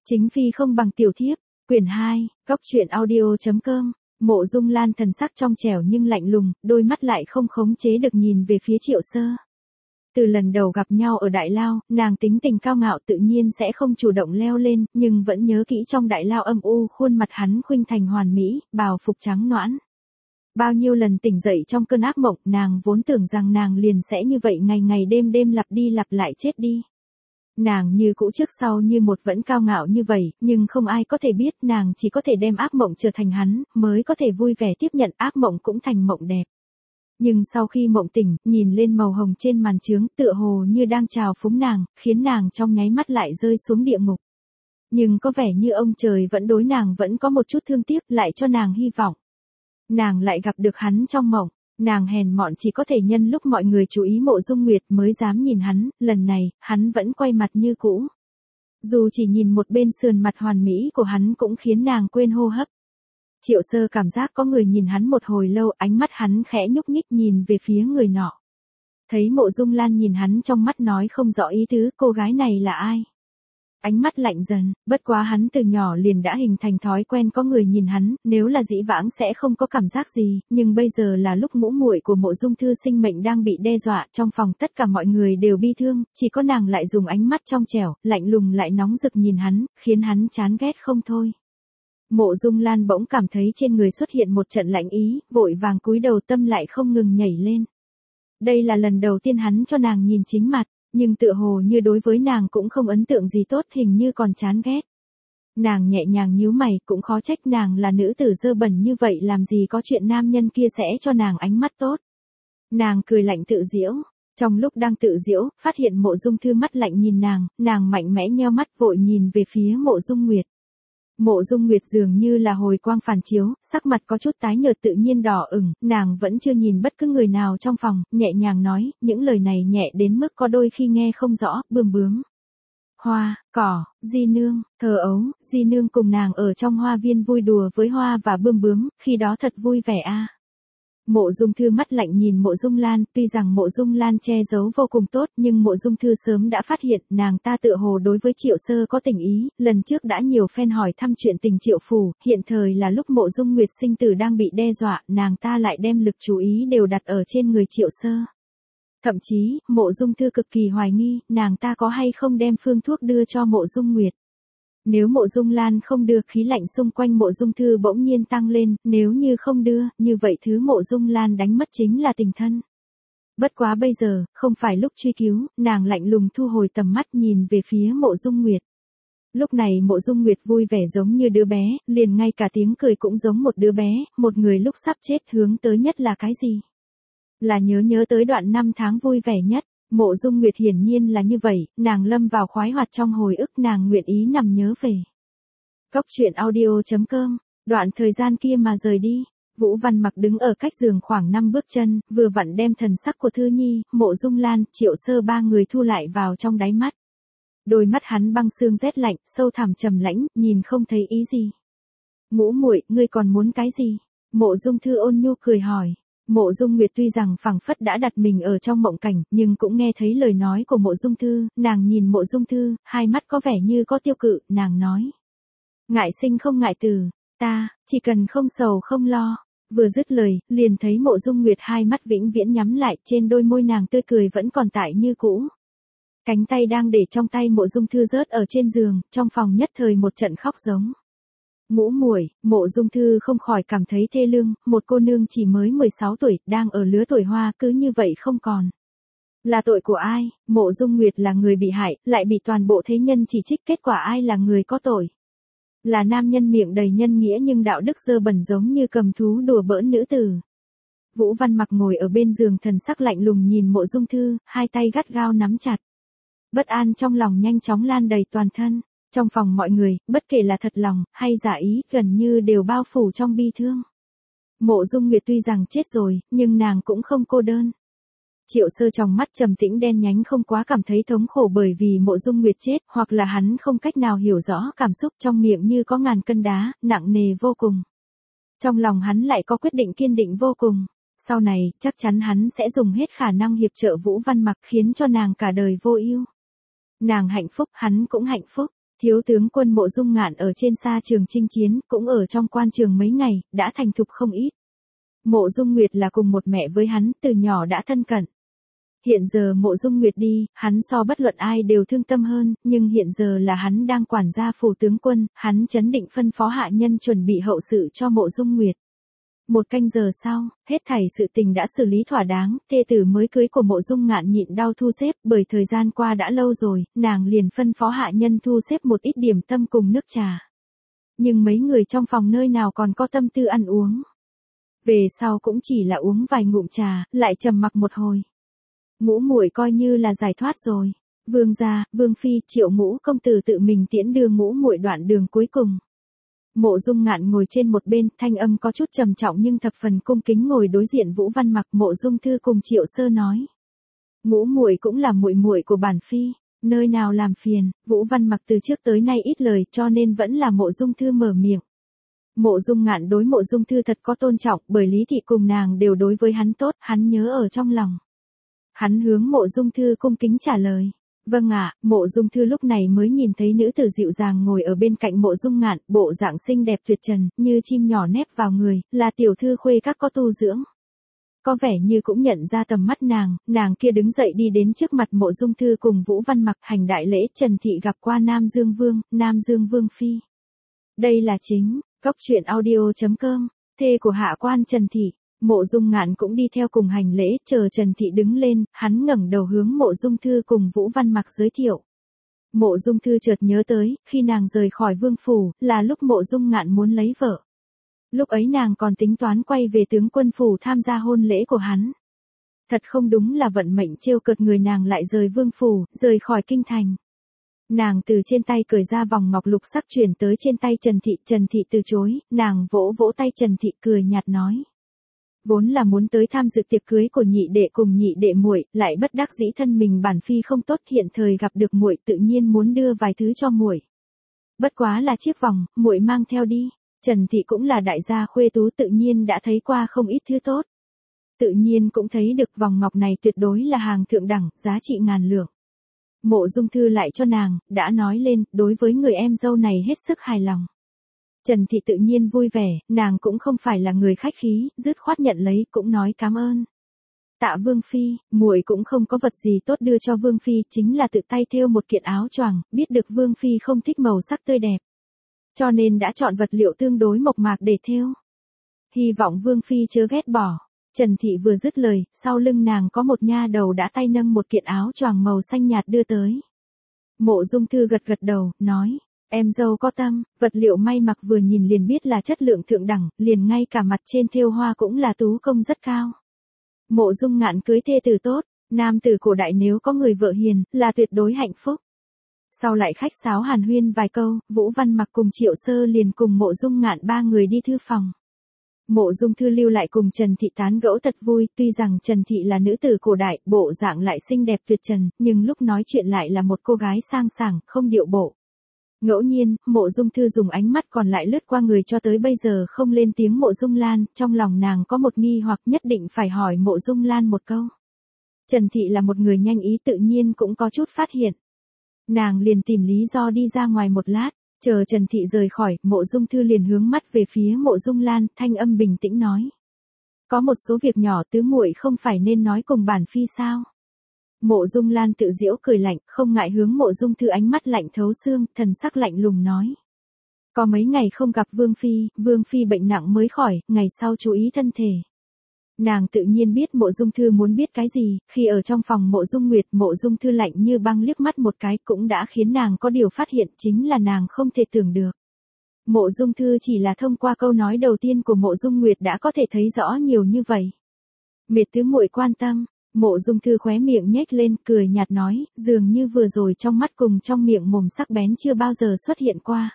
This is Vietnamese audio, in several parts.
Chính phi không bằng tiểu thiếp, quyển 2, góc truyện audio.com. Mộ Dung Lan thần sắc trong trẻo nhưng lạnh lùng, đôi mắt lại không khống chế được nhìn về phía Triệu Sơ. Từ lần đầu gặp nhau ở Đại Lao, nàng tính tình cao ngạo tự nhiên sẽ không chủ động leo lên, nhưng vẫn nhớ kỹ trong Đại Lao âm u khuôn mặt hắn khuynh thành hoàn mỹ, bào phục trắng nõn. Bao nhiêu lần tỉnh dậy trong cơn ác mộng, nàng vốn tưởng rằng nàng liền sẽ như vậy ngày ngày đêm đêm lặp đi lặp lại chết đi. Nàng như cũ trước sau như một vẫn cao ngạo như vậy, nhưng không ai có thể biết nàng chỉ có thể đem ác mộng trở thành hắn, mới có thể vui vẻ tiếp nhận ác mộng cũng thành mộng đẹp. Nhưng sau khi mộng tỉnh, nhìn lên màu hồng trên màn trướng tựa hồ như đang chào phúng nàng, khiến nàng trong nháy mắt lại rơi xuống địa ngục. Nhưng có vẻ như ông trời vẫn đối nàng vẫn có một chút thương tiếc, lại cho nàng hy vọng. Nàng lại gặp được hắn trong mộng. Nàng hèn mọn chỉ có thể nhân lúc mọi người chú ý Mộ Dung Nguyệt mới dám nhìn hắn, lần này, hắn vẫn quay mặt như cũ. Dù chỉ nhìn một bên sườn mặt hoàn mỹ của hắn cũng khiến nàng quên hô hấp. Triệu Sơ cảm giác có người nhìn hắn một hồi lâu, ánh mắt hắn khẽ nhúc nhích nhìn về phía người nọ. Thấy Mộ Dung Lan nhìn hắn trong mắt nói không rõ ý tứ, cô gái này là ai? Ánh mắt lạnh dần, bất quá hắn từ nhỏ liền đã hình thành thói quen có người nhìn hắn, nếu là dĩ vãng sẽ không có cảm giác gì, nhưng bây giờ là lúc ngũ muội của Mộ Dung Thư sinh mệnh đang bị đe dọa, trong phòng tất cả mọi người đều bi thương, chỉ có nàng lại dùng ánh mắt trong trẻo, lạnh lùng lại nóng rực nhìn hắn, khiến hắn chán ghét không thôi. Mộ Dung Lan bỗng cảm thấy trên người xuất hiện một trận lạnh ý, vội vàng cúi đầu, tâm lại không ngừng nhảy lên. Đây là lần đầu tiên hắn cho nàng nhìn chính mặt. Nhưng tựa hồ như đối với nàng cũng không ấn tượng gì tốt, hình như còn chán ghét. Nàng nhẹ nhàng nhíu mày, cũng khó trách nàng là nữ tử dơ bẩn như vậy, làm gì có chuyện nam nhân kia sẽ cho nàng ánh mắt tốt. Nàng cười lạnh tự giễu, trong lúc đang tự giễu, phát hiện Mộ Dung Thư mắt lạnh nhìn nàng mạnh mẽ nheo mắt vội nhìn về phía Mộ Dung Nguyệt. Mộ Dung Nguyệt dường như là hồi quang phản chiếu, sắc mặt có chút tái nhợt tự nhiên đỏ ửng, nàng vẫn chưa nhìn bất cứ người nào trong phòng, nhẹ nhàng nói, những lời này nhẹ đến mức có đôi khi nghe không rõ, bươm bướm. Hoa, cỏ, di nương, thơ ấu, di nương cùng nàng ở trong hoa viên vui đùa với hoa và bươm bướm, khi đó thật vui vẻ a. Mộ Dung Thư mắt lạnh nhìn Mộ Dung Lan, tuy rằng Mộ Dung Lan che giấu vô cùng tốt, nhưng Mộ Dung Thư sớm đã phát hiện, nàng ta tựa hồ đối với Triệu Sơ có tình ý, lần trước đã nhiều phen hỏi thăm chuyện tình Triệu phủ, hiện thời là lúc Mộ Dung Nguyệt sinh tử đang bị đe dọa, nàng ta lại đem lực chú ý đều đặt ở trên người Triệu Sơ. Thậm chí, Mộ Dung Thư cực kỳ hoài nghi, nàng ta có hay không đem phương thuốc đưa cho Mộ Dung Nguyệt. Nếu Mộ Dung Lan không đưa, khí lạnh xung quanh Mộ Dung Thư bỗng nhiên tăng lên, nếu như không đưa, như vậy thứ Mộ Dung Lan đánh mất chính là tình thân. Bất quá bây giờ, không phải lúc truy cứu, nàng lạnh lùng thu hồi tầm mắt nhìn về phía Mộ Dung Nguyệt. Lúc này Mộ Dung Nguyệt vui vẻ giống như đứa bé, liền ngay cả tiếng cười cũng giống một đứa bé, một người lúc sắp chết hướng tới nhất là cái gì? Là nhớ tới đoạn năm tháng vui vẻ nhất. Mộ Dung Nguyệt hiển nhiên là như vậy, nàng lâm vào khoái hoạt trong hồi ức, nàng nguyện ý nằm nhớ về. Góc truyện audio.com, đoạn thời gian kia mà rời đi, Vũ Văn Mặc đứng ở cách giường khoảng 5 bước chân, vừa vặn đem thần sắc của Thư Nhi, Mộ Dung Lan, Triệu Sơ ba người thu lại vào trong đáy mắt. Đôi mắt hắn băng xương rét lạnh, sâu thẳm trầm lãnh, nhìn không thấy ý gì. Ngũ muội, ngươi còn muốn cái gì? Mộ Dung Thư ôn nhu cười hỏi. Mộ Dung Nguyệt tuy rằng phảng phất đã đặt mình ở trong mộng cảnh, nhưng cũng nghe thấy lời nói của Mộ Dung Thư, nàng nhìn Mộ Dung Thư, hai mắt có vẻ như có tiêu cự, nàng nói. Ngại sinh không ngại từ, ta, chỉ cần không sầu không lo. Vừa dứt lời, liền thấy Mộ Dung Nguyệt hai mắt vĩnh viễn nhắm lại, trên đôi môi nàng tươi cười vẫn còn tại như cũ. Cánh tay đang để trong tay Mộ Dung Thư rớt ở trên giường, trong phòng nhất thời một trận khóc giống. Ngũ muội, Mộ Dung Thư không khỏi cảm thấy thê lương, một cô nương chỉ mới 16 tuổi, đang ở lứa tuổi hoa, cứ như vậy không còn. Là tội của ai? Mộ Dung Nguyệt là người bị hại, lại bị toàn bộ thế nhân chỉ trích, kết quả ai là người có tội? Là nam nhân miệng đầy nhân nghĩa nhưng đạo đức dơ bẩn giống như cầm thú đùa bỡn nữ tử. Vũ Văn Mặc ngồi ở bên giường thần sắc lạnh lùng nhìn Mộ Dung Thư, hai tay gắt gao nắm chặt. Bất an trong lòng nhanh chóng lan đầy toàn thân. Trong phòng mọi người, bất kể là thật lòng, hay giả ý, gần như đều bao phủ trong bi thương. Mộ Dung Nguyệt tuy rằng chết rồi, nhưng nàng cũng không cô đơn. Triệu Sơ trong mắt trầm tĩnh đen nhánh không quá cảm thấy thống khổ bởi vì Mộ Dung Nguyệt chết, hoặc là hắn không cách nào hiểu rõ cảm xúc trong miệng như có ngàn cân đá, nặng nề vô cùng. Trong lòng hắn lại có quyết định kiên định vô cùng. Sau này, chắc chắn hắn sẽ dùng hết khả năng hiệp trợ Vũ Văn Mặc khiến cho nàng cả đời vô ưu. Nàng hạnh phúc, hắn cũng hạnh phúc. Thiếu tướng quân Mộ Dung Ngạn ở trên sa trường chinh chiến, cũng ở trong quan trường mấy ngày, đã thành thục không ít. Mộ Dung Nguyệt là cùng một mẹ với hắn, từ nhỏ đã thân cận. Hiện giờ Mộ Dung Nguyệt đi, hắn so bất luận ai đều thương tâm hơn, nhưng hiện giờ là hắn đang quản gia phủ tướng quân, hắn chấn định phân phó hạ nhân chuẩn bị hậu sự cho Mộ Dung Nguyệt. 1 canh giờ sau, hết thảy sự tình đã xử lý thỏa đáng, thê tử mới cưới của Mộ Dung Ngạn nhịn đau thu xếp, bởi thời gian qua đã lâu rồi, nàng liền phân phó hạ nhân thu xếp một ít điểm tâm cùng nước trà. Nhưng mấy người trong phòng nơi nào còn có tâm tư ăn uống. Về sau cũng chỉ là uống vài ngụm trà, lại trầm mặc một hồi. Ngũ muội coi như là giải thoát rồi. Vương gia, Vương phi, Triệu Ngũ công tử tự mình tiễn đưa Ngũ muội đoạn đường cuối cùng. Mộ Dung Ngạn ngồi trên một bên, thanh âm có chút trầm trọng nhưng thập phần cung kính ngồi đối diện Vũ Văn Mặc. Mộ Dung Thư cùng Triệu Sơ nói: Ngũ muội cũng là muội muội của bản phi, nơi nào làm phiền. Vũ Văn Mặc từ trước tới nay ít lời, cho nên vẫn là Mộ Dung Thư mở miệng. Mộ Dung Ngạn đối Mộ Dung Thư thật có tôn trọng, bởi Lý thị cùng nàng đều đối với hắn tốt, hắn nhớ ở trong lòng. Hắn hướng Mộ Dung Thư cung kính trả lời: Vâng ạ. Mộ Dung Thư lúc này mới nhìn thấy nữ tử dịu dàng ngồi ở bên cạnh Mộ Dung Ngạn, bộ dạng xinh đẹp tuyệt trần, như chim nhỏ nép vào người, là tiểu thư khuê các có tu dưỡng. Có vẻ như cũng nhận ra tầm mắt nàng kia đứng dậy đi đến trước mặt Mộ Dung Thư cùng Vũ Văn Mặc hành đại lễ. Trần thị gặp qua Nam Dương Vương phi. Đây là chính, Cốc Truyện Audio.com, thê của hạ quan Trần thị. Mộ Dung Ngạn cũng đi theo cùng hành lễ, chờ Trần thị đứng lên, hắn ngẩng đầu hướng Mộ Dung Thư cùng Vũ Văn Mặc giới thiệu. Mộ Dung Thư chợt nhớ tới, khi nàng rời khỏi vương phủ, là lúc Mộ Dung Ngạn muốn lấy vợ. Lúc ấy nàng còn tính toán quay về tướng quân phủ tham gia hôn lễ của hắn. Thật không đúng là vận mệnh trêu cợt người, nàng lại rời vương phủ, rời khỏi kinh thành. Nàng từ trên tay cởi ra vòng ngọc lục sắc chuyển tới trên tay Trần thị từ chối, nàng vỗ vỗ tay Trần thị cười nhạt nói: Vốn là muốn tới tham dự tiệc cưới của nhị đệ cùng nhị đệ muội, lại bất đắc dĩ thân mình bản phi không tốt, hiện thời gặp được muội tự nhiên muốn đưa vài thứ cho muội. Bất quá là chiếc vòng, muội mang theo đi. Trần thị cũng là đại gia khuê tú, tự nhiên đã thấy qua không ít thứ tốt. Tự nhiên cũng thấy được vòng ngọc này tuyệt đối là hàng thượng đẳng, giá trị ngàn lượng. Mộ Dung Thư lại cho nàng, đã nói lên, đối với người em dâu này hết sức hài lòng. Trần thị tự nhiên vui vẻ, nàng cũng không phải là người khách khí, dứt khoát nhận lấy, cũng nói cảm ơn. Tạ Vương phi, muội cũng không có vật gì tốt đưa cho Vương phi, chính là tự tay thêu một kiện áo choàng, biết được Vương phi không thích màu sắc tươi đẹp, cho nên đã chọn vật liệu tương đối mộc mạc để thêu. Hy vọng Vương phi chớ ghét bỏ. Trần thị vừa dứt lời, sau lưng nàng có một nha đầu đã tay nâng một kiện áo choàng màu xanh nhạt đưa tới. Mộ Dung Thư gật gật đầu, nói: Em dâu có tâm, vật liệu may mặc vừa nhìn liền biết là chất lượng thượng đẳng, liền ngay cả mặt trên thêu hoa cũng là tú công rất cao. Mộ Dung Ngạn cưới thê tử tốt, nam tử cổ đại nếu có người vợ hiền, là tuyệt đối hạnh phúc. Sau lại khách sáo hàn huyên vài câu, Vũ Văn Mặc cùng Triệu Sơ liền cùng Mộ Dung Ngạn 3 người đi thư phòng. Mộ Dung Thư lưu lại cùng Trần thị tán gẫu thật vui, tuy rằng Trần thị là nữ tử cổ đại, bộ dạng lại xinh đẹp tuyệt trần, nhưng lúc nói chuyện lại là một cô gái sang sảng, không điệu bộ. Ngẫu nhiên, Mộ Dung Thư dùng ánh mắt còn lại lướt qua người cho tới bây giờ không lên tiếng Mộ Dung Lan, trong lòng nàng có một nghi hoặc nhất định phải hỏi Mộ Dung Lan một câu. Trần thị là một người nhanh ý, tự nhiên cũng có chút phát hiện. Nàng liền tìm lý do đi ra ngoài một lát, chờ Trần thị rời khỏi, Mộ Dung Thư liền hướng mắt về phía Mộ Dung Lan, thanh âm bình tĩnh nói: Có một số việc nhỏ tứ muội không phải nên nói cùng bản phi sao? Mộ Dung Lan tự giễu cười lạnh, không ngại hướng Mộ Dung Thư ánh mắt lạnh thấu xương, thần sắc lạnh lùng nói: Có mấy ngày không gặp Vương phi bệnh nặng mới khỏi, ngày sau chú ý thân thể. Nàng tự nhiên biết Mộ Dung Thư muốn biết cái gì, khi ở trong phòng Mộ Dung Nguyệt, Mộ Dung Thư lạnh như băng liếc mắt một cái cũng đã khiến nàng có điều phát hiện, chính là nàng không thể tưởng được. Mộ Dung Thư chỉ là thông qua câu nói đầu tiên của Mộ Dung Nguyệt đã có thể thấy rõ nhiều như vậy. Mệt tứ muội quan tâm. Mộ Dung Thư khóe miệng nhếch lên, cười nhạt nói, dường như vừa rồi trong mắt cùng trong miệng mồm sắc bén chưa bao giờ xuất hiện qua.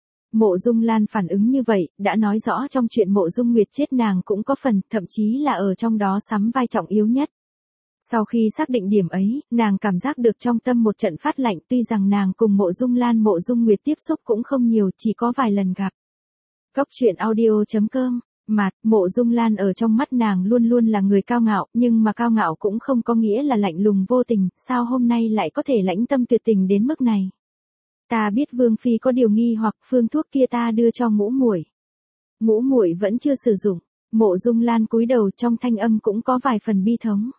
Mộ Dung Lan phản ứng như vậy, đã nói rõ trong chuyện Mộ Dung Nguyệt chết nàng cũng có phần, thậm chí là ở trong đó sắm vai trọng yếu nhất. Sau khi xác định điểm ấy, nàng cảm giác được trong tâm một trận phát lạnh, tuy rằng nàng cùng Mộ Dung Lan Mộ Dung Nguyệt tiếp xúc cũng không nhiều, chỉ có vài lần gặp. Cốc Truyện Audio.com. Mộ Dung Lan ở trong mắt nàng luôn luôn là người cao ngạo, nhưng mà cao ngạo cũng không có nghĩa là lạnh lùng vô tình, sao hôm nay lại có thể lãnh tâm tuyệt tình đến mức này. Ta biết Vương Phi có điều nghi hoặc phương thuốc kia ta đưa cho Ngũ Muội. Ngũ Muội vẫn chưa sử dụng. Mộ Dung Lan cúi đầu trong thanh âm cũng có vài phần bi thống.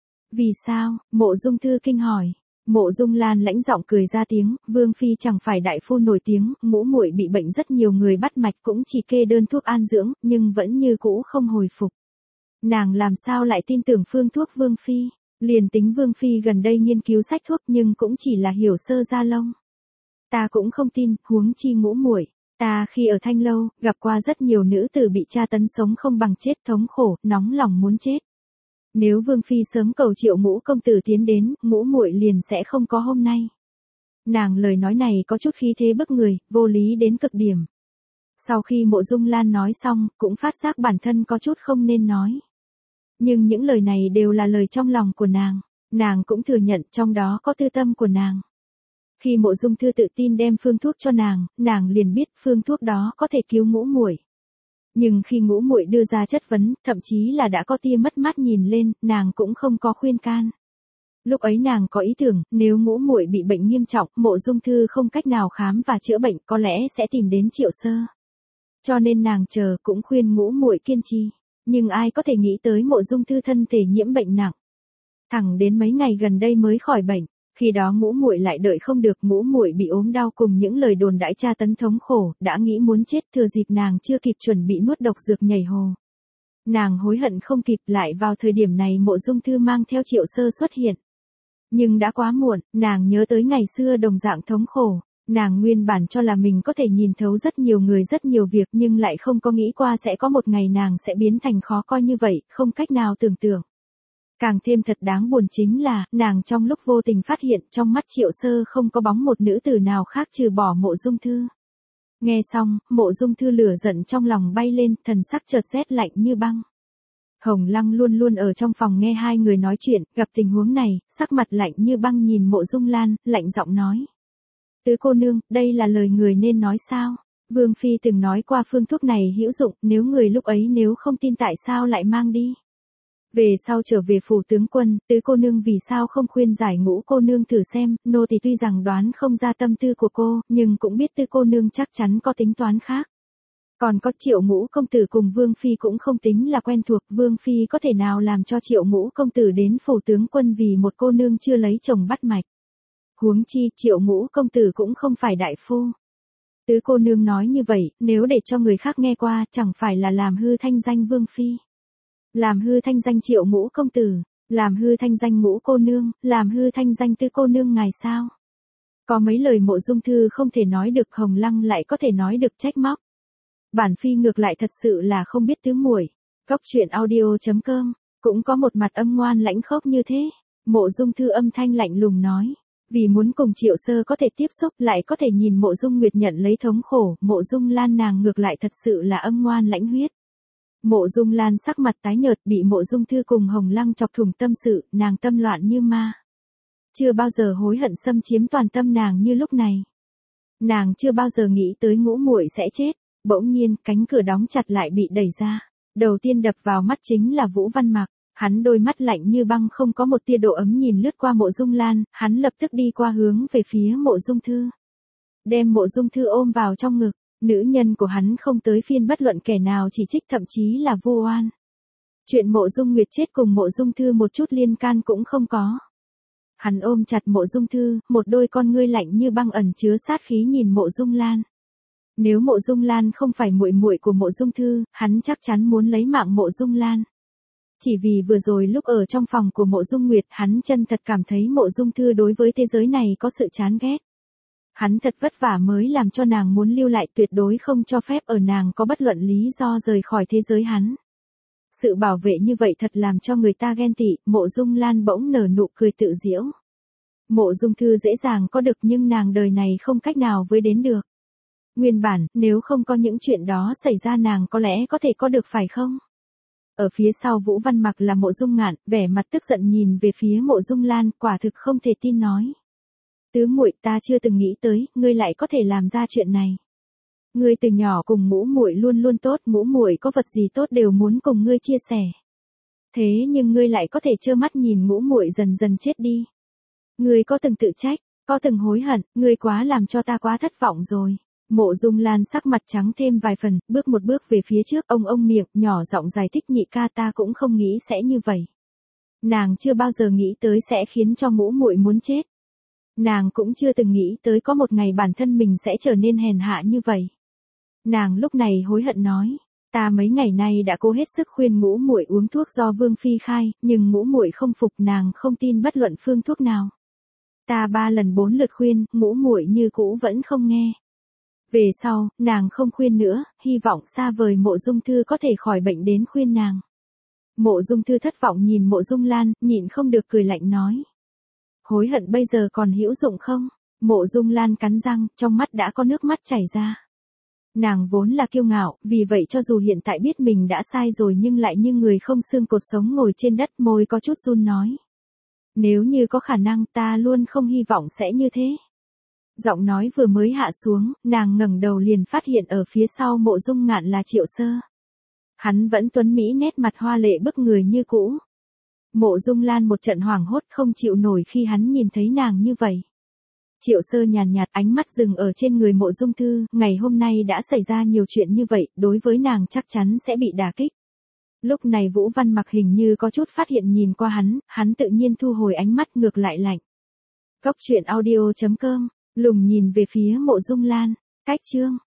Vì sao? Mộ Dung Thư kinh hỏi. Mộ Dung Lan lãnh giọng cười ra tiếng, Vương Phi chẳng phải đại phu nổi tiếng, Ngũ Muội bị bệnh rất nhiều người bắt mạch cũng chỉ kê đơn thuốc an dưỡng, nhưng vẫn như cũ không hồi phục. Nàng làm sao lại tin tưởng phương thuốc Vương Phi? Liền tính Vương Phi gần đây nghiên cứu sách thuốc nhưng cũng chỉ là hiểu sơ ra lông. Ta cũng không tin, huống chi Ngũ Muội. Ta khi ở Thanh Lâu, gặp qua rất nhiều nữ tử bị tra tấn sống không bằng chết, thống khổ, nóng lòng muốn chết. Nếu Vương Phi sớm cầu Triệu Ngũ công tử tiến đến, Ngũ Muội liền sẽ không có hôm nay. Nàng lời nói này có chút khí thế bức người, vô lý đến cực điểm. Sau khi Mộ Dung Lan nói xong, cũng phát giác bản thân có chút không nên nói. Nhưng những lời này đều là lời trong lòng của nàng cũng thừa nhận trong đó có tư tâm của nàng. Khi Mộ Dung Thư tự tin đem phương thuốc cho nàng liền biết phương thuốc đó có thể cứu Ngũ Muội. Nhưng khi Ngũ Muội đưa ra chất vấn, thậm chí là đã có tia mất mát nhìn lên, nàng cũng không có khuyên can. Lúc ấy nàng có ý tưởng, nếu Ngũ Muội bị bệnh nghiêm trọng, Mộ Dung Thư không cách nào khám và chữa bệnh, có lẽ sẽ tìm đến Triệu Sơ. Cho nên nàng chờ cũng khuyên Ngũ Muội kiên trì. Nhưng ai có thể nghĩ tới Mộ Dung Thư thân thể nhiễm bệnh nặng. Thẳng đến mấy ngày gần đây mới khỏi bệnh. Khi đó Ngũ Muội lại đợi không được, Ngũ Muội bị ốm đau cùng những lời đồn đãi tra tấn thống khổ, đã nghĩ muốn chết, thừa dịp nàng chưa kịp chuẩn bị nuốt độc dược nhảy hồ. Nàng hối hận không kịp, lại vào thời điểm này Mộ Dung Thư mang theo Triệu Sơ xuất hiện. Nhưng đã quá muộn, nàng nhớ tới ngày xưa đồng dạng thống khổ. Nàng nguyên bản cho là mình có thể nhìn thấu rất nhiều người rất nhiều việc nhưng lại không có nghĩ qua sẽ có một ngày nàng sẽ biến thành khó coi như vậy, không cách nào tưởng tượng. Càng thêm thật đáng buồn chính là, nàng trong lúc vô tình phát hiện trong mắt Triệu Sơ không có bóng một nữ tử nào khác trừ bỏ Mộ Dung Thư. Nghe xong, Mộ Dung Thư lửa giận trong lòng bay lên, thần sắc chợt rét lạnh như băng. Hồng Lăng luôn luôn ở trong phòng nghe hai người nói chuyện, gặp tình huống này, sắc mặt lạnh như băng nhìn Mộ Dung Lan, lạnh giọng nói. Tứ cô nương, đây là lời người nên nói sao? Vương Phi từng nói qua phương thuốc này hữu dụng, nếu người lúc ấy nếu không tin tại sao lại mang đi? Về sau trở về phủ tướng quân, tứ cô nương vì sao không khuyên giải Ngũ cô nương thử xem, nô tỳ tuy rằng đoán không ra tâm tư của cô, nhưng cũng biết tứ cô nương chắc chắn có tính toán khác. Còn có Triệu Ngũ công tử cùng Vương Phi cũng không tính là quen thuộc, Vương Phi có thể nào làm cho Triệu Ngũ công tử đến phủ tướng quân vì một cô nương chưa lấy chồng bắt mạch. Huống chi, Triệu Ngũ công tử cũng không phải đại phu. Tứ cô nương nói như vậy, nếu để cho người khác nghe qua, chẳng phải là làm hư thanh danh Vương Phi. Làm hư thanh danh Triệu Ngũ công tử, làm hư thanh danh Ngũ cô nương, làm hư thanh danh tứ cô nương ngài sao? Có mấy lời Mộ Dung Thư không thể nói được, Hồng Lăng lại có thể nói được trách móc. Bản Phi ngược lại thật sự là không biết tứ muội. Góc truyện audio.com, cũng có một mặt âm ngoan lãnh khốc như thế. Mộ Dung Thư âm thanh lạnh lùng nói. Vì muốn cùng Triệu Sơ có thể tiếp xúc lại có thể nhìn Mộ Dung Nguyệt nhận lấy thống khổ, Mộ Dung Lan nàng ngược lại thật sự là âm ngoan lãnh huyết. Mộ Dung Lan sắc mặt tái nhợt bị Mộ Dung Thư cùng Hồng Lăng chọc thủng tâm sự, nàng tâm loạn như ma. Chưa bao giờ hối hận xâm chiếm toàn tâm nàng như lúc này. Nàng chưa bao giờ nghĩ tới Ngũ muội sẽ chết, bỗng nhiên cánh cửa đóng chặt lại bị đẩy ra. Đầu tiên đập vào mắt chính là Vũ Văn Mặc. Hắn đôi mắt lạnh như băng không có một tia độ ấm nhìn lướt qua Mộ Dung Lan, hắn lập tức đi qua hướng về phía Mộ Dung Thư. Đem Mộ Dung Thư ôm vào trong ngực, nữ nhân của hắn không tới phiên bất luận kẻ nào chỉ trích thậm chí là vu oan. Chuyện Mộ Dung Nguyệt chết cùng Mộ Dung Thư một chút liên can cũng không có. Hắn ôm chặt Mộ Dung Thư, một đôi con ngươi lạnh như băng ẩn chứa sát khí nhìn Mộ Dung Lan. Nếu Mộ Dung Lan không phải muội muội của Mộ Dung Thư, hắn chắc chắn muốn lấy mạng Mộ Dung Lan. Chỉ vì vừa rồi lúc ở trong phòng của Mộ Dung Nguyệt, hắn chân thật cảm thấy Mộ Dung Thư đối với thế giới này có sự chán ghét. Hắn thật vất vả mới làm cho nàng muốn lưu lại, tuyệt đối không cho phép ở nàng có bất luận lý do rời khỏi thế giới hắn. Sự bảo vệ như vậy thật làm cho người ta ghen tị. Mộ Dung Lan bỗng nở nụ cười tự giễu. Mộ Dung Thư dễ dàng có được nhưng nàng đời này không cách nào với đến được. Nguyên bản, nếu không có những chuyện đó xảy ra nàng có lẽ có thể có được phải không? Ở phía sau Vũ Văn Mặc là Mộ Dung Ngạn, vẻ mặt tức giận nhìn về phía Mộ Dung Lan, quả thực không thể tin nói. Tứ muội, ta chưa từng nghĩ tới, ngươi lại có thể làm ra chuyện này. Ngươi từ nhỏ cùng Ngũ muội luôn luôn tốt, Ngũ muội có vật gì tốt đều muốn cùng ngươi chia sẻ. Thế nhưng ngươi lại có thể trơ mắt nhìn Ngũ muội dần dần chết đi. Ngươi có từng tự trách, Có từng hối hận, ngươi quá làm cho ta quá thất vọng rồi. Mộ Dung Lan sắc mặt trắng thêm vài phần, bước một bước về phía trước, ông miệng, nhỏ giọng giải thích, nhị ca, ta cũng không nghĩ sẽ như vậy. Nàng chưa bao giờ nghĩ tới sẽ khiến cho Ngũ muội muốn chết. Nàng cũng chưa từng nghĩ tới có một ngày bản thân mình sẽ trở nên hèn hạ như vậy. Nàng lúc này hối hận nói, ta mấy ngày nay đã cố hết sức khuyên Ngũ muội uống thuốc do Vương phi khai, nhưng Ngũ muội không phục, nàng không tin bất luận phương thuốc nào. Ta 3 lần 4 lượt khuyên, Ngũ muội như cũ vẫn không nghe. Về sau, nàng không khuyên nữa, hy vọng xa vời Mộ Dung Thư có thể khỏi bệnh đến khuyên nàng. Mộ Dung Thư thất vọng nhìn Mộ Dung Lan, nhịn không được cười lạnh nói. Hối hận bây giờ còn hữu dụng không? Mộ Dung Lan cắn răng, trong mắt đã có nước mắt chảy ra. Nàng vốn là kiêu ngạo, vì vậy cho dù hiện tại biết mình đã sai rồi nhưng lại như người không xương cột sống ngồi trên đất, môi có chút run nói. Nếu như có khả năng, ta luôn không hy vọng sẽ như thế. Giọng nói vừa mới hạ xuống, nàng ngẩng đầu liền phát hiện ở phía sau Mộ Dung Ngạn là Triệu Sơ. Hắn vẫn tuấn mỹ, nét mặt hoa lệ bức người như cũ. Mộ Dung Lan một trận hoảng hốt không chịu nổi khi hắn nhìn thấy nàng như vậy. Triệu Sơ nhàn nhạt, ánh mắt dừng ở trên người Mộ Dung Thư, ngày hôm nay đã xảy ra nhiều chuyện như vậy, đối với nàng chắc chắn sẽ bị đả kích. Lúc này Vũ Văn Mặc hình như có chút phát hiện nhìn qua hắn tự nhiên thu hồi ánh mắt, ngược lại lạnh. Cốc truyện audio.com, lùng nhìn về phía Mộ Dung Lan, cách chương